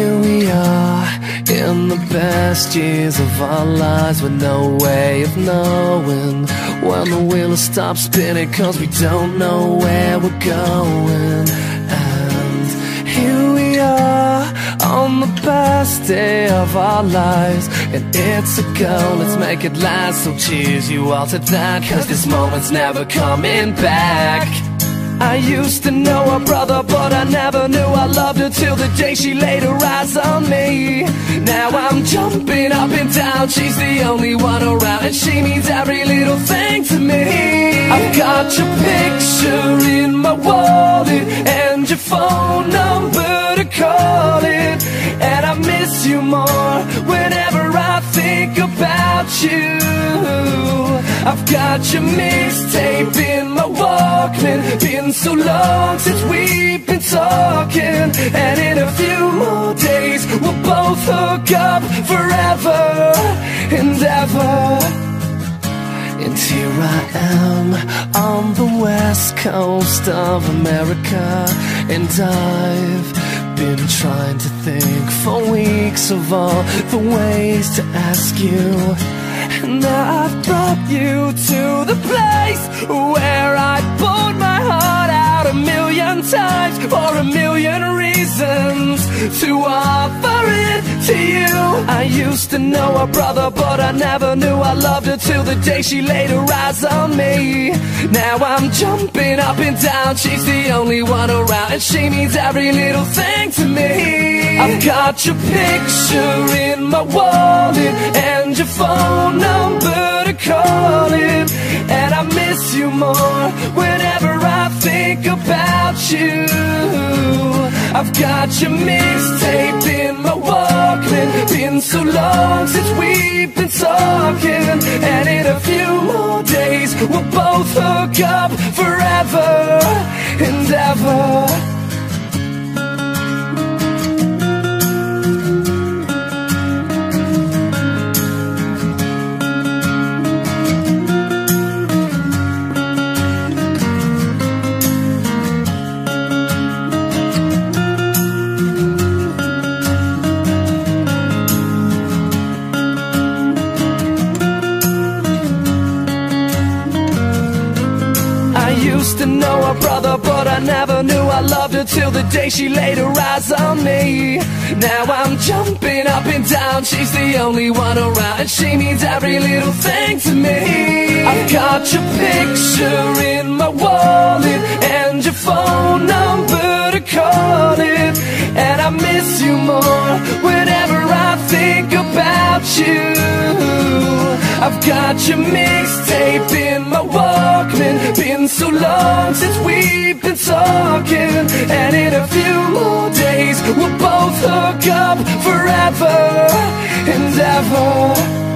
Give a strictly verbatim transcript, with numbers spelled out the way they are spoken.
Here we are in the best years of our lives, with no way of knowing when the wheel will stop spinning, cause we don't know where we're going. And here we are on the best day of our lives, and it's a go, let's make it last. So cheers you all to that, cause this moment's never coming back. I used to know her brother, but I never knew I loved her till the day she laid her eyes on me. Now I'm jumping up and down, she's the only one around, and she means every little thing to me. I've got your picture in my wallet and your phone number to call it, and I miss you more whenever I think about you. I've got your mixtape in my Walkman, been so long since we've been talking, and in a few more days we'll both hook up forever and ever. And here I am on the west coast of America, and I've been trying to think for weeks of all the ways to ask you. And now I've brought you to the place where I poured my heart out a million times for a million reasons to offer it to you. I used to know her brother, but I never knew I loved her till the day she laid her eyes on me. Now I'm jumping up and down, she's the only one around, and she means every little thing to me. I've got your picture in my wallet and your phone number to call it, and I miss you more whenever I think about you. I've got your mixtape in my Walkman, been so long since we've been talking, and in a few more days we'll both hook up forever and ever. Used to know her brother, but I never knew I loved her till the day she laid her eyes on me. Now I'm jumping up and down, she's the only one around, and she means every little thing to me. I've got your picture in my wallet and your phone number to call it, and I miss you more whenever I think about you. I've got your mixtape in my Walkman, been so long since we've been talking, and in a few more days we'll both hook up forever and ever.